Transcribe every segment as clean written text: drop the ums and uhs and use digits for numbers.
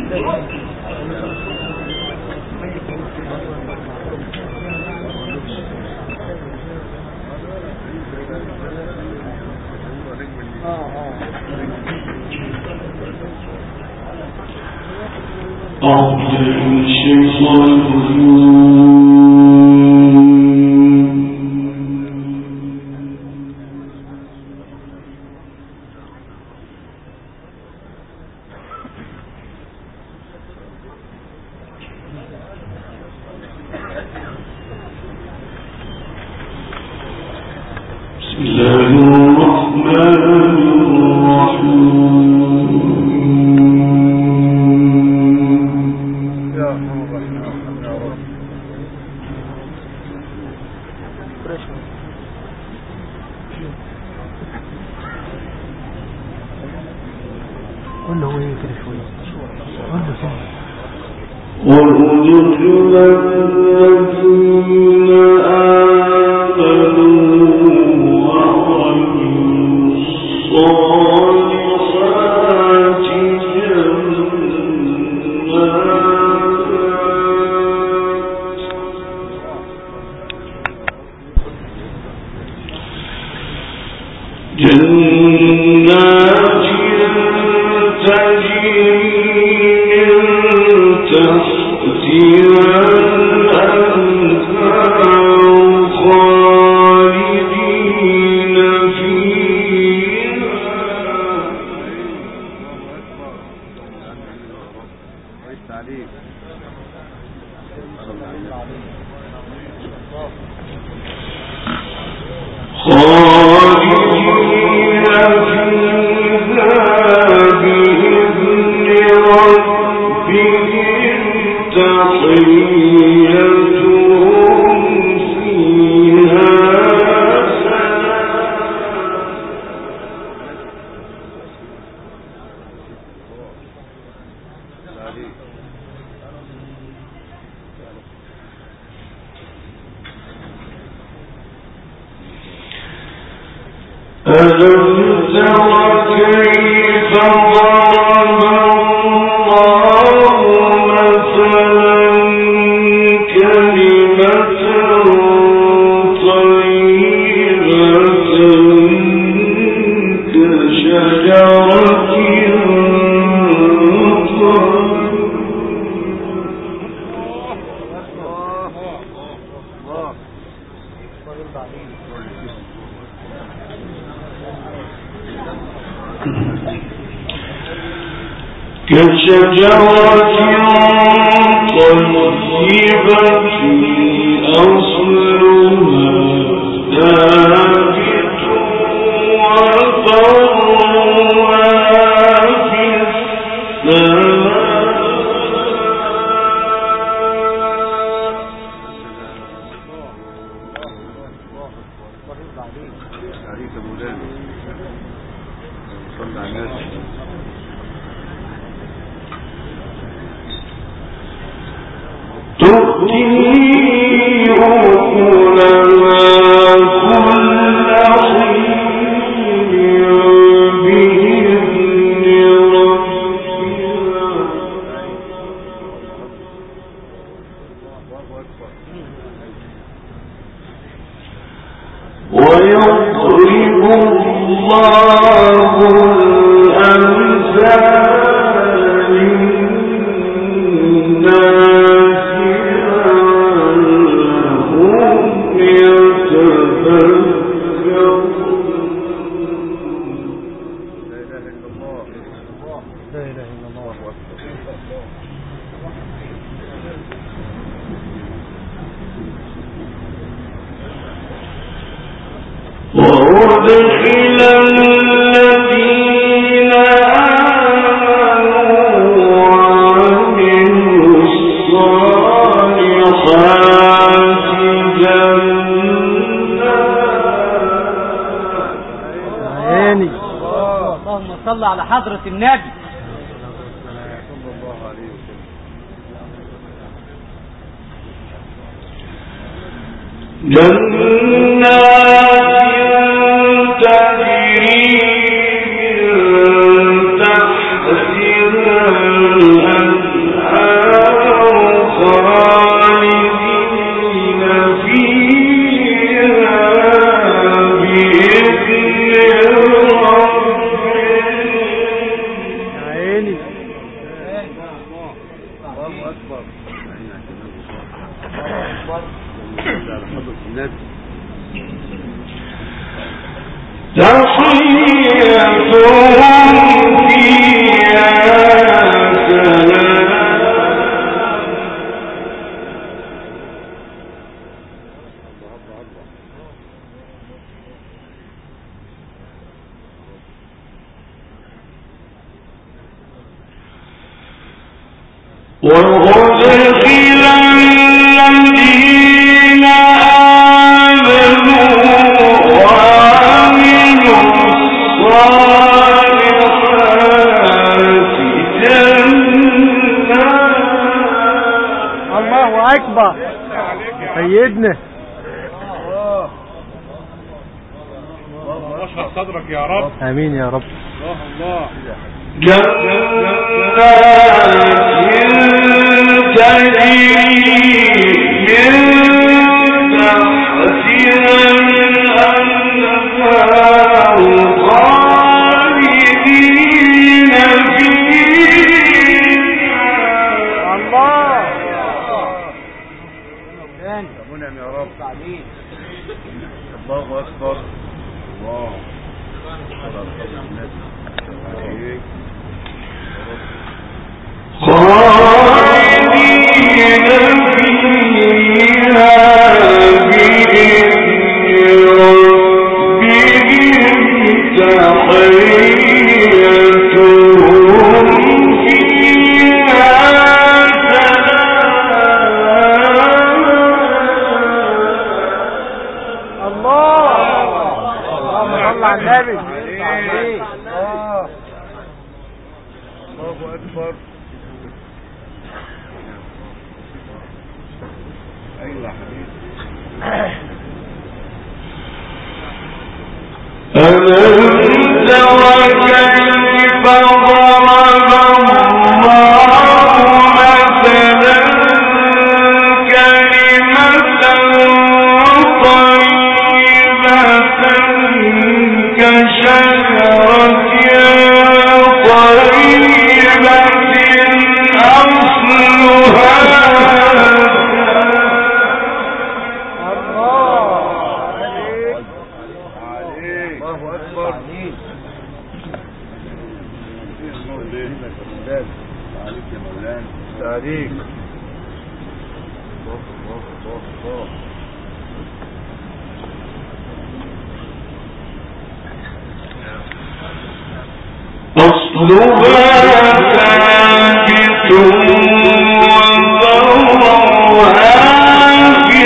حضرة النبي صلى الله عليه وسلم. جنات تجري من تحتها الأنهار أكبر. الله أكبر. على حضرة النبي. تحيتهم فيها سلام وأدخل الذين آمنوا وعملوا الصالحات جنات. الله أكبر سيدنا. الله اشرح صدرك يا رب. آمين يا رب. الله جنات تجري من تحتها الأنهار خالدين فيها. الله يا منعم يا رب. الله أكبر. الله خالدين فيها بإذن ربهم تحيتهم فيها سلام. الله صل على النبي. الله أكبر. أيوة حبيبي. ألم تر كيف ضرب الله مثلا كلمة طيبة كشجرة طيبة أصلها عليك. أصلها ثابت وفرعها في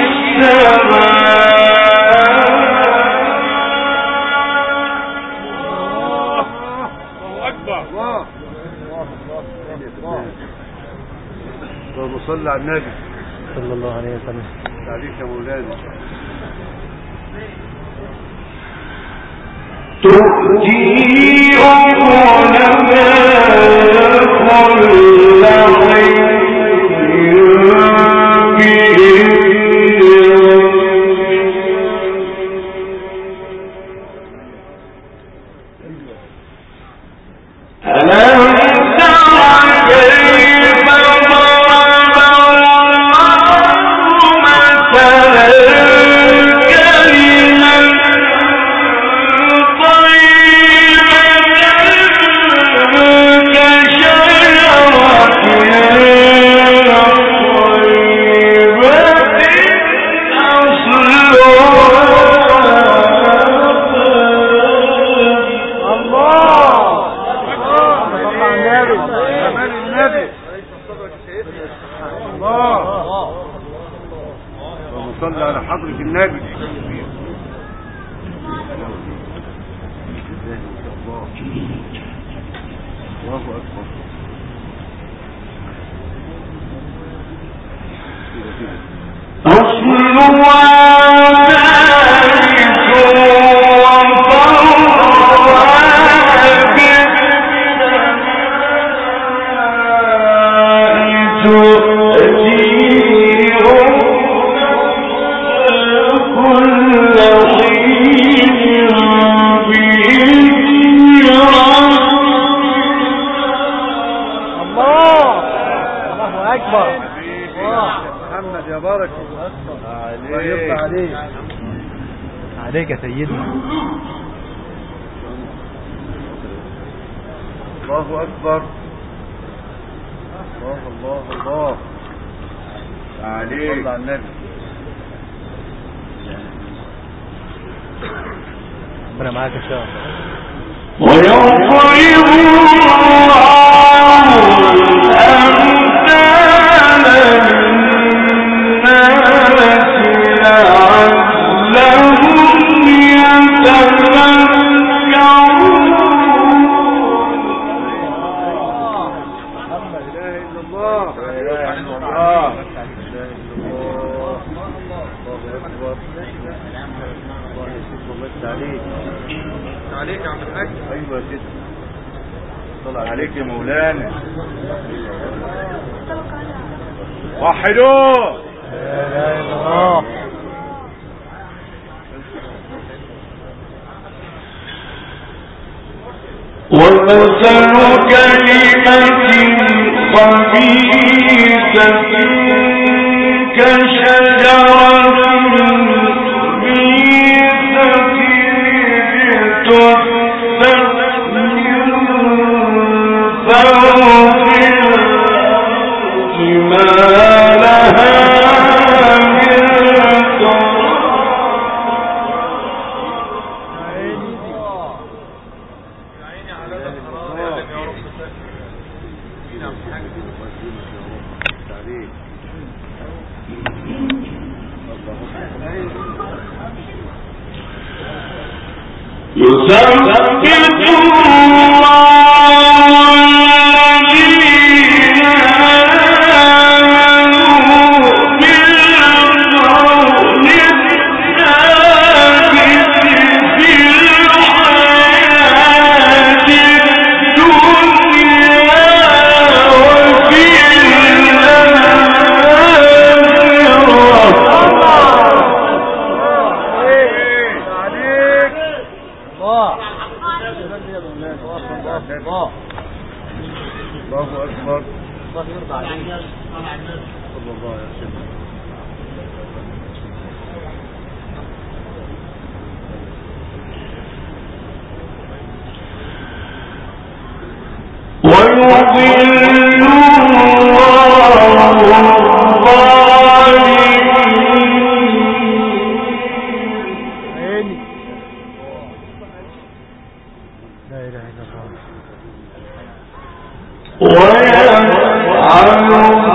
اللهم صل على النبي صلى الله عليه وسلم. عليك يا مولانا. تؤتي أكلها كل حين صل على حضرة النبي. الله أكبر. اكبر. محمد يا بركة الله يفتح عليك. عليك يا سيدنا. الله أكبر. الله الله الله عليك. صلى على النبي. ربنا معاك ان شاء الله. ويضرب الله الأمثال للناس لعلهم يتفكرون. محمد لا إله إلا الله. لا إله إلا الله. لا إله إلا الله. الله أكبر. الله يسلمك ويبارك عليك. عليك يا عم الحاج. ايوه كده. صل عليك يا مولانا. وحدوه. لا اله الا الله. ومثل كلمة خبيثة كشجرة ويفعل